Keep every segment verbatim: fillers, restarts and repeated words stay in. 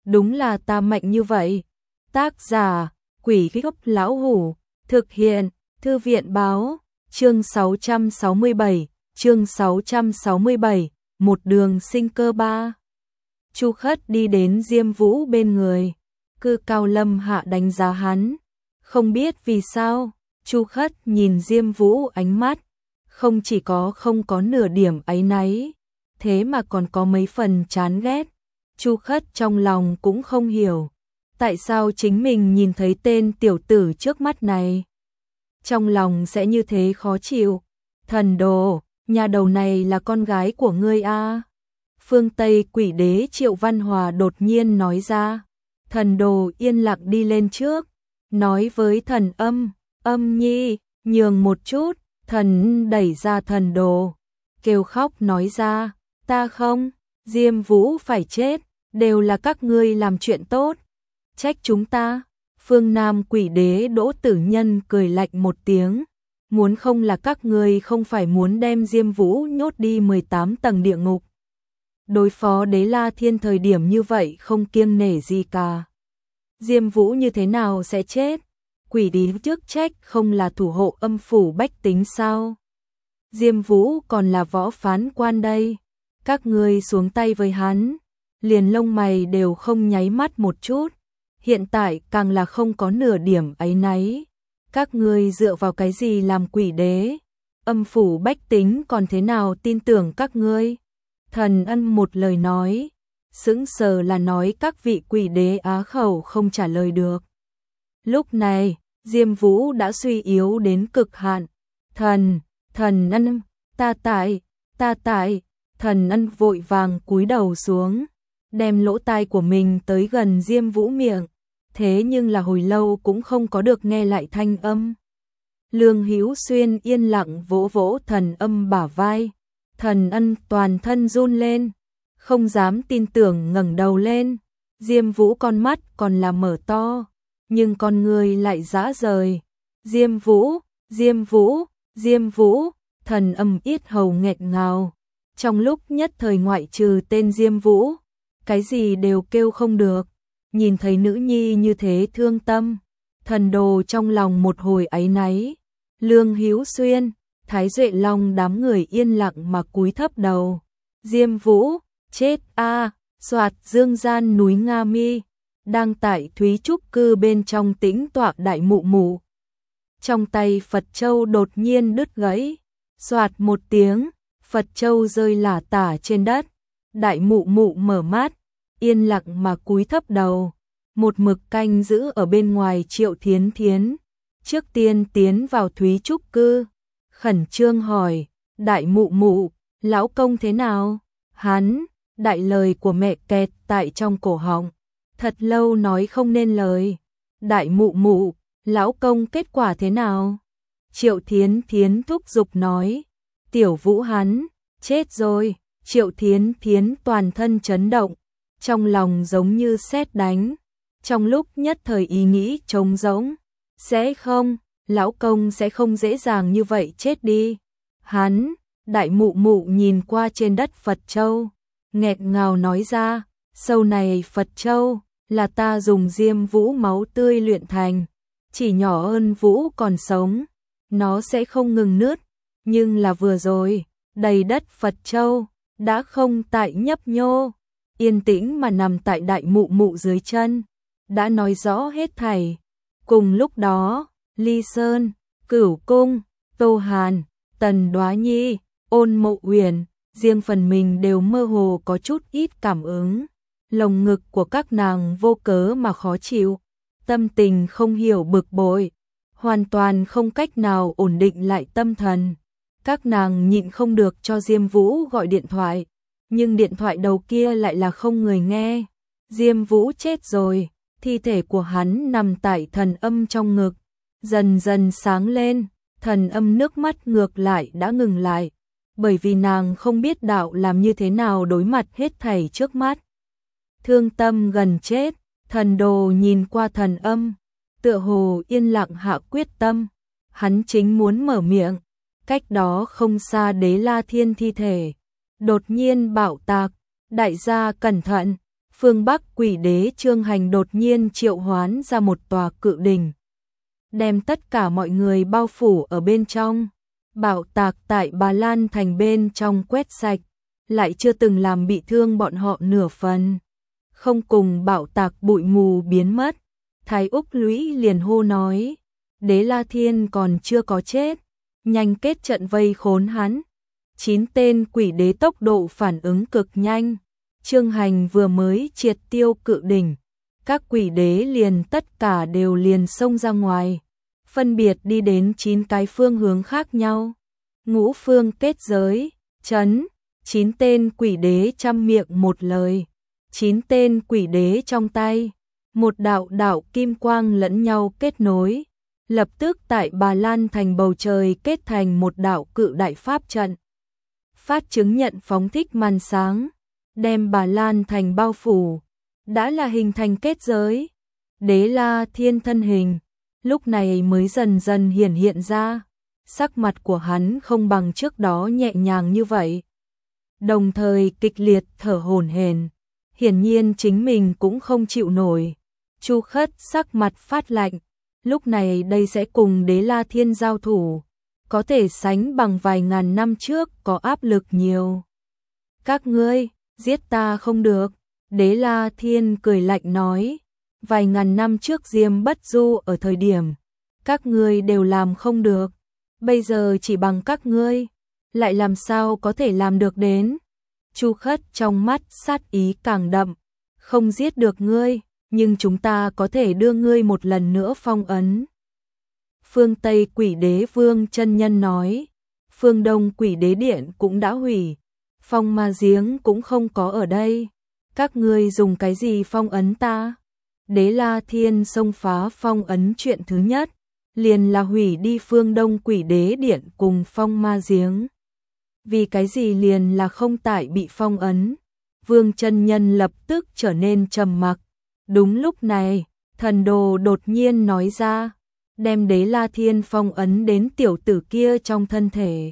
đúng là ta mạnh như vậy. Tác giả, Quỷ Gốc Lão Hủ, thực hiện, Thư viện Báo, chương sáu trăm sáu mươi bảy, chương sáu trăm sáu mươi bảy, một đường sinh cơ ba. Chu Khất đi đến Diêm Vũ bên người, Cư Cao Lâm Hạ đánh giá hắn, không biết vì sao, Chu Khất nhìn Diêm Vũ ánh mắt, không chỉ có không có nửa điểm áy náy, thế mà còn có mấy phần chán ghét. Chu Khất trong lòng cũng không hiểu, tại sao chính mình nhìn thấy tên tiểu tử trước mắt này, trong lòng sẽ như thế khó chịu. Thần Đồ, nhà đầu này là con gái của ngươi a? Phương Tây Quỷ Đế Triệu Văn Hòa đột nhiên nói ra. Thần Đồ yên lặng đi lên trước, nói với Thần Âm, Âm nhi, nhường một chút. Thần đẩy ra Thần Đồ, kêu khóc nói ra, ta không, Diêm Vũ phải chết, đều là các ngươi làm chuyện tốt, trách chúng ta. Phương Nam Quỷ Đế Đỗ Tử Nhân cười lạnh một tiếng, muốn không là các ngươi không phải muốn đem Diêm Vũ nhốt đi mười tám tầng địa ngục. Đối phó Đế La Thiên thời điểm như vậy không kiêng nể gì cả. Diêm Vũ như thế nào sẽ chết? Quỷ Đế trước trách không là thủ hộ âm phủ bách tính sao? Diêm Vũ còn là võ phán quan đây. Các ngươi xuống tay với hắn, liền lông mày đều không nháy mắt một chút. Hiện tại càng là không có nửa điểm áy náy. Các ngươi dựa vào cái gì làm quỷ đế? Âm phủ bách tính còn thế nào tin tưởng các ngươi? Thần Ân một lời nói, sững sờ là nói các vị quỷ đế á khẩu không trả lời được. Lúc này, Diêm Vũ đã suy yếu đến cực hạn. Thần, Thần Ân, ta tại, ta tại, Thần Ân vội vàng cúi đầu xuống, đem lỗ tai của mình tới gần Diêm Vũ miệng, thế nhưng là hồi lâu cũng không có được nghe lại thanh âm. Lương Hữu Xuyên yên lặng vỗ vỗ Thần Âm bả vai, Thần Ân toàn thân run lên, không dám tin tưởng ngẩng đầu lên. Diêm Vũ con mắt còn là mở to, nhưng con người lại dã rời. Diêm Vũ, Diêm Vũ, Diêm Vũ, Thần Âm yết hầu nghẹt ngào, trong lúc nhất thời ngoại trừ tên Diêm Vũ, cái gì đều kêu không được. Nhìn thấy nữ nhi như thế thương tâm, Thần Đồ trong lòng một hồi áy náy. Lương Hữu Xuyên, Thái Duệ Long đám người yên lặng mà cúi thấp đầu. Diêm Vũ, chết a! À, soạt dương gian núi Nga Mi, đang tại Thúy Trúc Cư bên trong tĩnh tọa Đại Mụ Mụ. Trong tay Phật Châu đột nhiên đứt gãy, soạt một tiếng, Phật Châu rơi lả tả trên đất. Đại Mụ Mụ mở mắt, yên lặng mà cúi thấp đầu, một mực canh giữ ở bên ngoài Triệu Thiến Thiến. Trước tiên tiến vào Thúy Trúc Cư, khẩn trương hỏi, Đại Mụ Mụ, lão công thế nào? Hắn, đại lời của mẹ kẹt tại trong cổ họng, thật lâu nói không nên lời. Đại Mụ Mụ, lão công kết quả thế nào? Triệu Thiến Thiến thúc giục nói, Tiểu Vũ hắn, chết rồi. Triệu Thiến Thiến toàn thân chấn động, trong lòng giống như sét đánh, trong lúc nhất thời ý nghĩ trống rỗng. Sẽ không, lão công sẽ không dễ dàng như vậy chết đi. Hắn, Đại Mụ Mụ nhìn qua trên đất Phật Châu, nghẹt ngào nói ra, sau này Phật Châu là ta dùng Diêm Vũ máu tươi luyện thành, chỉ nhỏ hơn Vũ còn sống, nó sẽ không ngừng nứt, nhưng là vừa rồi, đầy đất Phật Châu đã không tại nhấp nhô, yên tĩnh mà nằm tại Đại Mụ Mụ dưới chân, đã nói rõ hết thảy. Cùng lúc đó, Ly Sơn, Cửu Cung, Tô Hàn, Tần Đoá Nhi, Ôn Mộ Uyển, riêng phần mình đều mơ hồ có chút ít cảm ứng. Lồng ngực của các nàng vô cớ mà khó chịu, tâm tình không hiểu bực bội, hoàn toàn không cách nào ổn định lại tâm thần. Các nàng nhịn không được cho Diêm Vũ gọi điện thoại, nhưng điện thoại đầu kia lại là không người nghe. Diêm Vũ chết rồi, thi thể của hắn nằm tại Thần Âm trong ngực, dần dần sáng lên. Thần Âm nước mắt ngược lại đã ngừng lại, bởi vì nàng không biết đạo làm như thế nào đối mặt hết thảy trước mắt. Thương tâm gần chết, Thần Đồ nhìn qua Thần Âm, tựa hồ yên lặng hạ quyết tâm. Hắn chính muốn mở miệng, cách đó không xa Đế La Thiên thi thể đột nhiên bạo tạc, đại gia cẩn thận. Phương Bắc quỷ đế Trương Hành đột nhiên triệu hoán ra một tòa cự đỉnh, đem tất cả mọi người bao phủ ở bên trong. Bạo tạc tại Bà Lan Thành bên trong quét sạch, lại chưa từng làm bị thương bọn họ nửa phần. Không cùng bạo tạc bụi mù biến mất, Thái Úc Lũy liền hô nói, Đế La Thiên còn chưa có chết, nhanh kết trận vây khốn hắn. Chín tên quỷ đế tốc độ phản ứng cực nhanh, Trương Hành vừa mới triệt tiêu cự đỉnh, các quỷ đế liền tất cả đều liền xông ra ngoài, phân biệt đi đến chín cái phương hướng khác nhau. Ngũ phương kết giới, chấn, chín tên quỷ đế trăm miệng một lời, chín tên quỷ đế trong tay, một đạo đạo kim quang lẫn nhau kết nối, lập tức tại Bà Lan Thành bầu trời kết thành một đạo cự đại pháp trận. Phát chứng nhận phóng thích màn sáng, đem Bà Lan Thành bao phủ, đã là hình thành kết giới. Đế La Thiên thân hình, lúc này mới dần dần hiển hiện ra, sắc mặt của hắn không bằng trước đó nhẹ nhàng như vậy. Đồng thời kịch liệt thở hổn hển, hiển nhiên chính mình cũng không chịu nổi. Chu Khất sắc mặt phát lạnh, lúc này đây sẽ cùng Đế La Thiên giao thủ, có thể sánh bằng vài ngàn năm trước có áp lực nhiều. Các ngươi, giết ta không được, Đế La Thiên cười lạnh nói, vài ngàn năm trước Diêm Bất Du ở thời điểm, các ngươi đều làm không được, bây giờ chỉ bằng các ngươi, lại làm sao có thể làm được đến. Chu Khất trong mắt sát ý càng đậm, không giết được ngươi, nhưng chúng ta có thể đưa ngươi một lần nữa phong ấn. Phương Tây Quỷ Đế Vương chân nhân nói, Phương Đông Quỷ Đế Điện cũng đã hủy, phong ma giếng cũng không có ở đây, các ngươi dùng cái gì phong ấn ta? Đế La Thiên xông phá phong ấn chuyện thứ nhất, liền là hủy đi Phương Đông Quỷ Đế Điện cùng phong ma giếng. Vì cái gì liền là không tại bị phong ấn? Vương chân nhân lập tức trở nên trầm mặc. Đúng lúc này, thần đồ đột nhiên nói ra, đem Đế La Thiên phong ấn đến tiểu tử kia trong thân thể.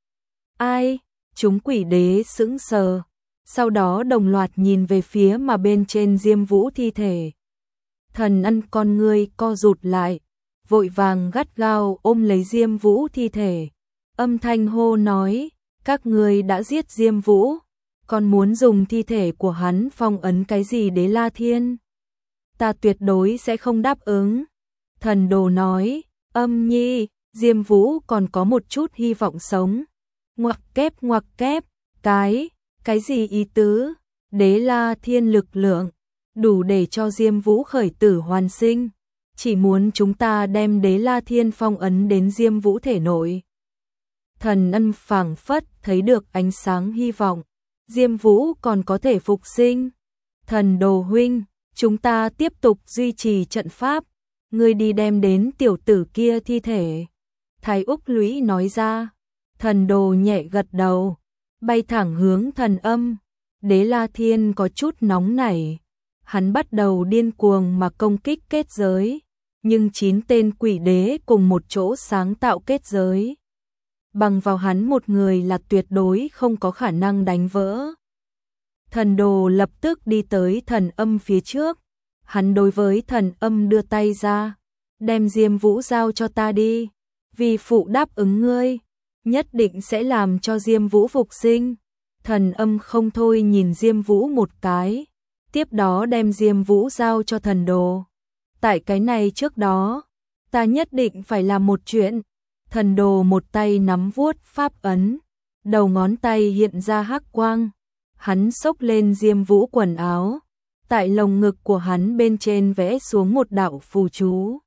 Ai? Chúng quỷ đế sững sờ, sau đó đồng loạt nhìn về phía mà bên trên Diêm Vũ thi thể. Thần Ân con ngươi co rụt lại, vội vàng gắt gao ôm lấy Diêm Vũ thi thể. Âm thanh hô nói, các ngươi đã giết Diêm Vũ, còn muốn dùng thi thể của hắn phong ấn cái gì Đế La Thiên? Ta tuyệt đối sẽ không đáp ứng. Thần đồ nói, Âm Nhi, Diêm Vũ còn có một chút hy vọng sống. Ngoặc kép ngoặc kép, cái, cái gì ý tứ? Đế La Thiên lực lượng, đủ để cho Diêm Vũ khởi tử hoàn sinh. Chỉ muốn chúng ta đem Đế La Thiên phong ấn đến Diêm Vũ thể nội. Thần Ân phảng phất thấy được ánh sáng hy vọng. Diêm Vũ còn có thể phục sinh. Thần đồ huynh, chúng ta tiếp tục duy trì trận pháp. Ngươi đi đem đến tiểu tử kia thi thể. Thái Úc Lũy nói ra. Thần đồ nhẹ gật đầu, bay thẳng hướng thần âm. Đế La Thiên có chút nóng nảy. Hắn bắt đầu điên cuồng mà công kích kết giới. Nhưng chín tên quỷ đế cùng một chỗ sáng tạo kết giới. Bằng vào hắn một người là tuyệt đối không có khả năng đánh vỡ. Thần đồ lập tức đi tới thần âm phía trước. Hắn đối với thần âm đưa tay ra. Đem Diêm Vũ giao cho ta đi. Vì phụ đáp ứng ngươi, nhất định sẽ làm cho Diêm Vũ phục sinh. Thần âm không thôi nhìn Diêm Vũ một cái. Tiếp đó đem Diêm Vũ giao cho thần đồ. Tại cái này trước đó, ta nhất định phải làm một chuyện. Thần đồ một tay nắm vuốt pháp ấn, đầu ngón tay hiện ra hắc quang. Hắn xốc lên Diêm Vũ quần áo, tại lồng ngực của hắn bên trên vẽ xuống một đạo phù chú.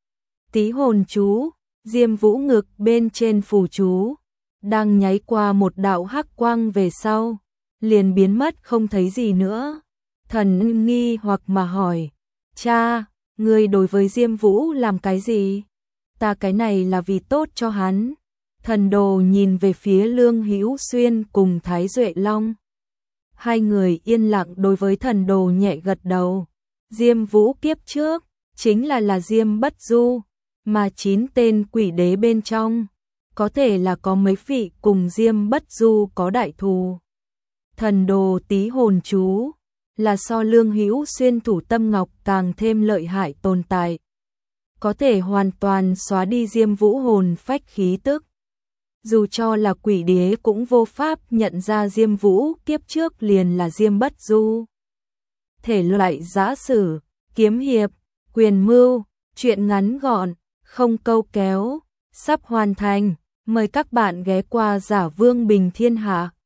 Tí hồn chú, Diêm Vũ ngực bên trên phù chú, đang nháy qua một đạo hắc quang về sau, liền biến mất không thấy gì nữa. Thần nghi hoặc mà hỏi, cha, ngươi đối với Diêm Vũ làm cái gì? Ta cái này là vì tốt cho hắn. Thần đồ nhìn về phía Lương Hữu Xuyên cùng Thái Duệ Long. Hai người yên lặng đối với thần đồ nhẹ gật đầu. Diêm Vũ kiếp trước, chính là là Diêm Bất Du, mà chín tên quỷ đế bên trong, có thể là có mấy vị cùng Diêm Bất Du có đại thù. Thần đồ tí hồn chú, là so Lương Hữu Xuyên thủ tâm ngọc càng thêm lợi hại tồn tại. Có thể hoàn toàn xóa đi Diêm Vũ hồn phách khí tức. Dù cho là quỷ đế cũng vô pháp nhận ra Diêm Vũ kiếp trước liền là Diêm Bất Du. Thể loại giã sử, kiếm hiệp, quyền mưu, truyện ngắn gọn, không câu kéo, sắp hoàn thành. Mời các bạn ghé qua Giả Vương Bình Thiên Hạ.